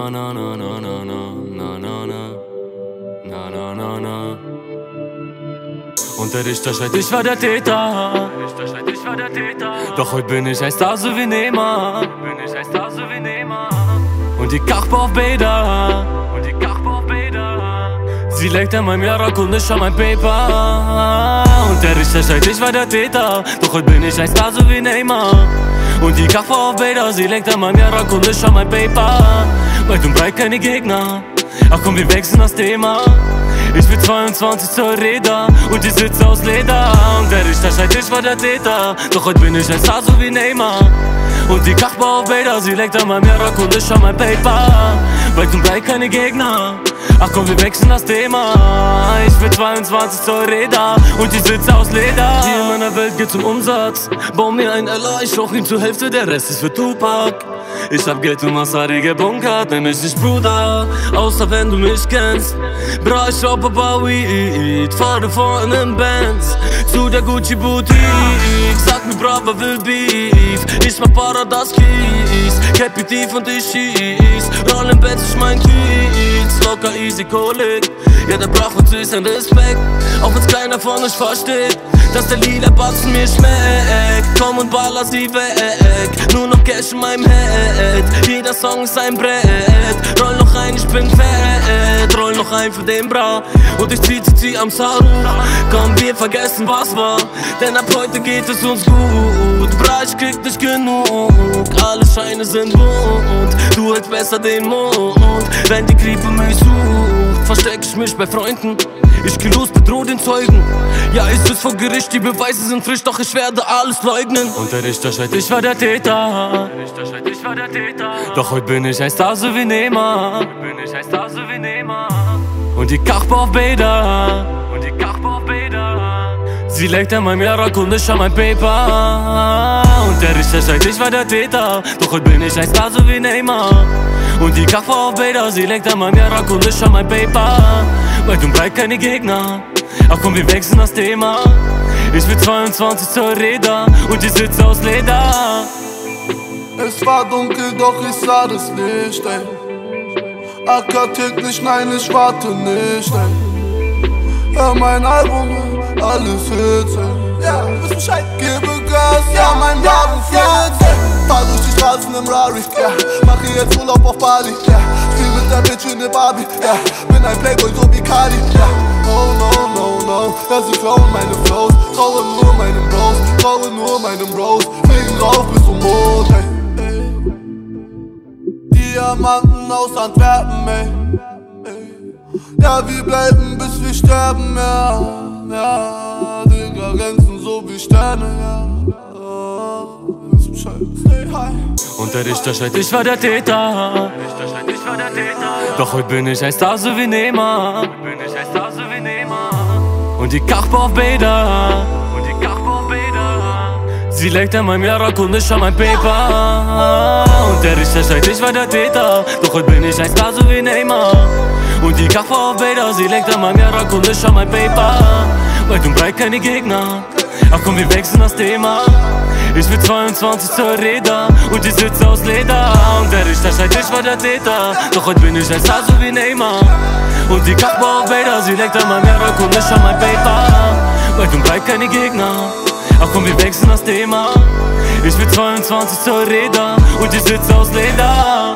na na na na na na na na na na na na. Und der Richter schreit, ich war der Täter. Doch heute bin ich ein Star, so wie Neymar. Und die Kachba auf Bäder. Sie legt an meinem Jarak und ich an mein Paper. Und der Richter schreit, ich war der Täter. Doch heute bin ich ein Star, so wie Neymar. Und die Kachba auf Bäder. Sie legt an meinem Jarak und ich an mein Paper. Weit und breit keine Gegner. Ach komm, wir wechseln das Thema. Ich bin 22 Zoll Räder und die Sitze aus Leder. Und der Richter schreit, ich war der Täter. Doch heute bin ich ein Star, so wie Neymar. Und die Kachba auf Bäder, sie legt an meinem Jarak und ich an mein Paper. Weit und breit keine Gegner. Ach komm, wir wechseln das Thema. Ich bin 22 Zoll Räder und die Sitze aus Leder. Hier in meiner Welt geht's um Umsatz. Bau mir ein LA, ich rauch ihn zur Hälfte, der Rest ist für Tupac. Ich hab Geld und Massari gebunkert, nenn mich nicht Bruder, außer wenn du mich kennst. Bra, ich rauch Papa Weed, fahre vor in nem Benz zu der Gucci Boutique. Sag mir Brava will Beef, ich mach Paradas Kies, Cappy tief und ich schieß, rollen Benz, ich mein Kiez, locker easy Kolik. Ja, der braucht uns süß ein Respekt, auch wenn's keiner von euch versteht, dass der lila Batzen mir schmeckt. Komm und baller sie weg, nur noch Cash in meinem Head. Jeder Song ist ein Brett, roll noch ein, ich bin fett. Roll noch ein für den Bra und ich zieh am Saru. Komm, wir vergessen was war, denn ab heute geht es uns gut. Bra, ich krieg nicht genug, alle Scheine sind bunt. Du hältst besser den Mund, wenn die Krippe mich sucht, versteck ich mich bei Freunden. Ich geh los, bedroh den Zeugen. Ja, ich sitz vor Gericht, die Beweise sind frisch, doch ich werde alles leugnen. Und der Richter schreit, ich war der Täter. Doch heute bin ich ein Star, so wie Neymar. Und die Kachba auf Bäder. Sie legt an meinem Jarak und ich an mein Paper. Und der Richter schreit, ich war der Täter. Doch heute bin ich ein Star, so wie Neymar. Und die Kachba auf Bäder. Sie legt an meinem Jarak und ich an mein Paper. Weit und breit keine Gegner. Ach komm, wir wechseln das Thema. Ich bin 22 Zoll Räder und die Sitze aus Leder. Es war dunkel, doch ich sah das Licht, ey. Acker tickt nicht, nein, ich warte nicht, ey. Hör mein Album, alles Hits, ey. Ja, wisst Bescheid. Gebe Gas, ja, mein Wagen fährt, ey. Fahr durch die Straßen im Rari, ja. Mache jetzt Urlaub auf Bali, ja. Spiel mit der Bitch in der Barbie, ja. Bin ein Playboy, so wie Cardi, ja. Oh no, no, no, ja, sie klauen meine Flows. Traue nur meinen Bros, fliegen rauf bis zum Mond, ey. Diamanten aus Antwerpen, ey. Ja, wir bleiben bis wir sterben, ja. Ja, Digga, glänzen so wie Sterne, ja. Wisst Bescheid, stay high. Und der Richter schreit, ich war der Täter. Doch heute bin ich ein Star, so wie Neymar. Und die Kachba auf Bäder. Sie legt an meinem Jarak und ich an mein Paper. Und der Richter schreit, ich war der Täter. Doch heute bin ich ein Star, so wie Neymar. Und die Kachba auf Bäder. Sie legt an meinem Jarak und ich an mein Paper. Weit und breit keine Gegner. Ach komm, wir wechseln das Thema. Ich bin 22 Zoll Räder und die Sitze aus Leder. Und der Richter schreit, ich war der Täter. Doch heute bin ich ein Star, so wie Neymar. Und die Kachba auf Bäder. Sie legt an meinem Jarak und ich an mein Paper. Weit und breit keine Gegner. Ach komm, wir wechseln das Thema. Ich bin 22 Zoll Räder und die Sitze aus Leder.